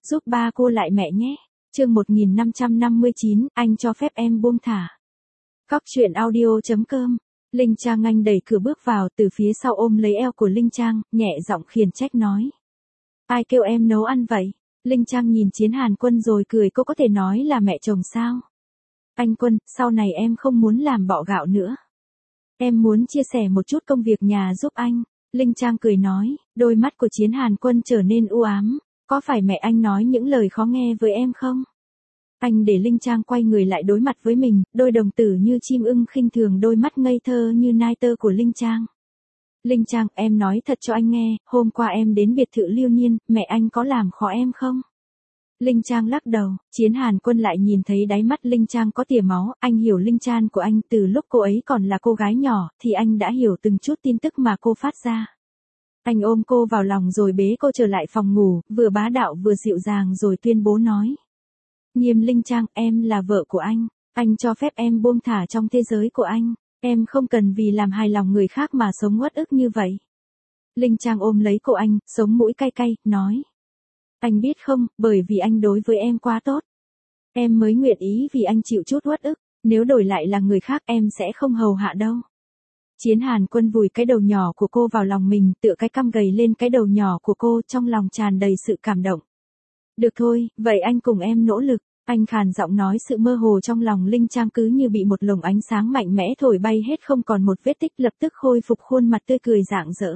giúp ba cô lại mẹ nhé. Chương 1559, anh cho phép em buông thả. Cóc truyện audio.com. Linh Trang Anh đẩy cửa bước vào, từ phía sau ôm lấy eo của Linh Trang, nhẹ giọng khiển trách nói. Ai kêu em nấu ăn vậy? Linh Trang nhìn Chiến Hàn Quân rồi cười, cô có thể nói là mẹ chồng sao? Anh Quân, sau này em không muốn làm bọ gạo nữa. Em muốn chia sẻ một chút công việc nhà giúp anh. Linh Trang cười nói, đôi mắt của Chiến Hàn Quân trở nên u ám. Có phải mẹ anh nói những lời khó nghe với em không? Anh để Linh Trang quay người lại đối mặt với mình, đôi đồng tử như chim ưng khinh thường đôi mắt ngây thơ như nai tơ của Linh Trang. Linh Trang, em nói thật cho anh nghe, hôm qua em đến biệt thự Liêu Niên, mẹ anh có làm khó em không? Linh Trang lắc đầu, Chiến Hàn Quân lại nhìn thấy đáy mắt Linh Trang có tia máu, anh hiểu Linh Trang của anh, từ lúc cô ấy còn là cô gái nhỏ, thì anh đã hiểu từng chút tin tức mà cô phát ra. Anh ôm cô vào lòng rồi bế cô trở lại phòng ngủ, vừa bá đạo vừa dịu dàng rồi tuyên bố nói. Nghiêm Linh Trang, em là vợ của anh cho phép em buông thả trong thế giới của anh, em không cần vì làm hài lòng người khác mà sống uất ức như vậy. Linh Trang ôm lấy cổ anh, sống mũi cay cay, nói. Anh biết không, bởi vì anh đối với em quá tốt. Em mới nguyện ý vì anh chịu chút uất ức, nếu đổi lại là người khác em sẽ không hầu hạ đâu. Chiến Hàn Quân vùi cái đầu nhỏ của cô vào lòng mình, tựa cái cằm gầy lên cái đầu nhỏ của cô, trong lòng tràn đầy sự cảm động. Được thôi, vậy anh cùng em nỗ lực. Anh khàn giọng nói, sự mơ hồ trong lòng Linh Trang cứ như bị một luồng ánh sáng mạnh mẽ thổi bay hết, không còn một vết tích, lập tức khôi phục khuôn mặt tươi cười rạng rỡ.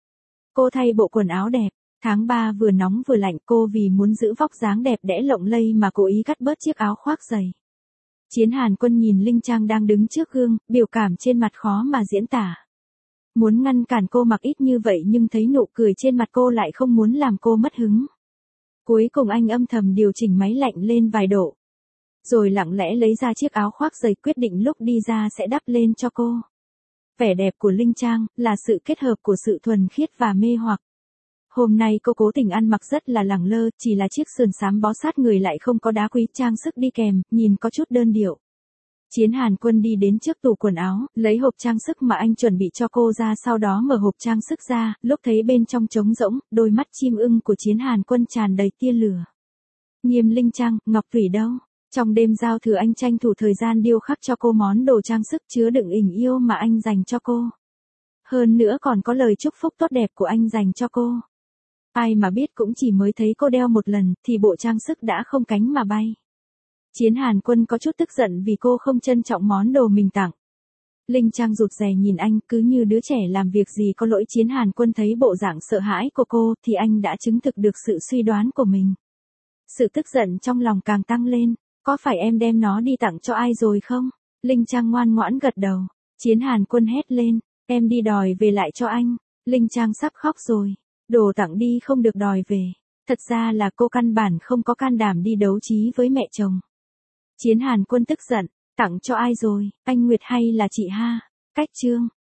Cô thay bộ quần áo đẹp. Tháng 3 vừa nóng vừa lạnh, cô vì muốn giữ vóc dáng đẹp đẽ lộng lẫy mà cố ý cắt bớt chiếc áo khoác dày. Chiến Hàn Quân nhìn Linh Trang đang đứng trước gương, biểu cảm trên mặt khó mà diễn tả. Muốn ngăn cản cô mặc ít như vậy nhưng thấy nụ cười trên mặt cô lại không muốn làm cô mất hứng. Cuối cùng anh âm thầm điều chỉnh máy lạnh lên vài độ. Rồi lặng lẽ lấy ra chiếc áo khoác dày, quyết định lúc đi ra sẽ đắp lên cho cô. Vẻ đẹp của Linh Trang là sự kết hợp của sự thuần khiết và mê hoặc. Hôm nay cô cố tình ăn mặc rất là lẳng lơ, chỉ là chiếc sườn xám bó sát người lại không có đá quý trang sức đi kèm, nhìn có chút đơn điệu. Chiến Hàn Quân đi đến trước tủ quần áo, lấy hộp trang sức mà anh chuẩn bị cho cô ra, sau đó mở hộp trang sức ra, lúc thấy bên trong trống rỗng, đôi mắt chim ưng của Chiến Hàn Quân tràn đầy tia lửa. Nghiêm Linh Trang, Ngọc Thủy đâu? Trong đêm giao thừa anh tranh thủ thời gian điêu khắc cho cô món đồ trang sức chứa đựng tình yêu mà anh dành cho cô. Hơn nữa còn có lời chúc phúc tốt đẹp của anh dành cho cô. Ai mà biết cũng chỉ mới thấy cô đeo một lần, thì bộ trang sức đã không cánh mà bay. Chiến Hàn Quân có chút tức giận vì cô không trân trọng món đồ mình tặng. Linh Trang rụt rè nhìn anh, cứ như đứa trẻ làm việc gì có lỗi. Chiến Hàn Quân thấy bộ dạng sợ hãi của cô, thì anh đã chứng thực được sự suy đoán của mình. Sự tức giận trong lòng càng tăng lên. Có phải em đem nó đi tặng cho ai rồi không? Linh Trang ngoan ngoãn gật đầu. Chiến Hàn Quân hét lên, em đi đòi về lại cho anh. Linh Trang sắp khóc rồi. Đồ tặng đi không được đòi về. Thật ra là cô căn bản không có can đảm đi đấu trí với mẹ chồng. Chiến Hàn Quân tức giận, tặng cho ai rồi, anh Nguyệt hay là chị Ha? Cách chương.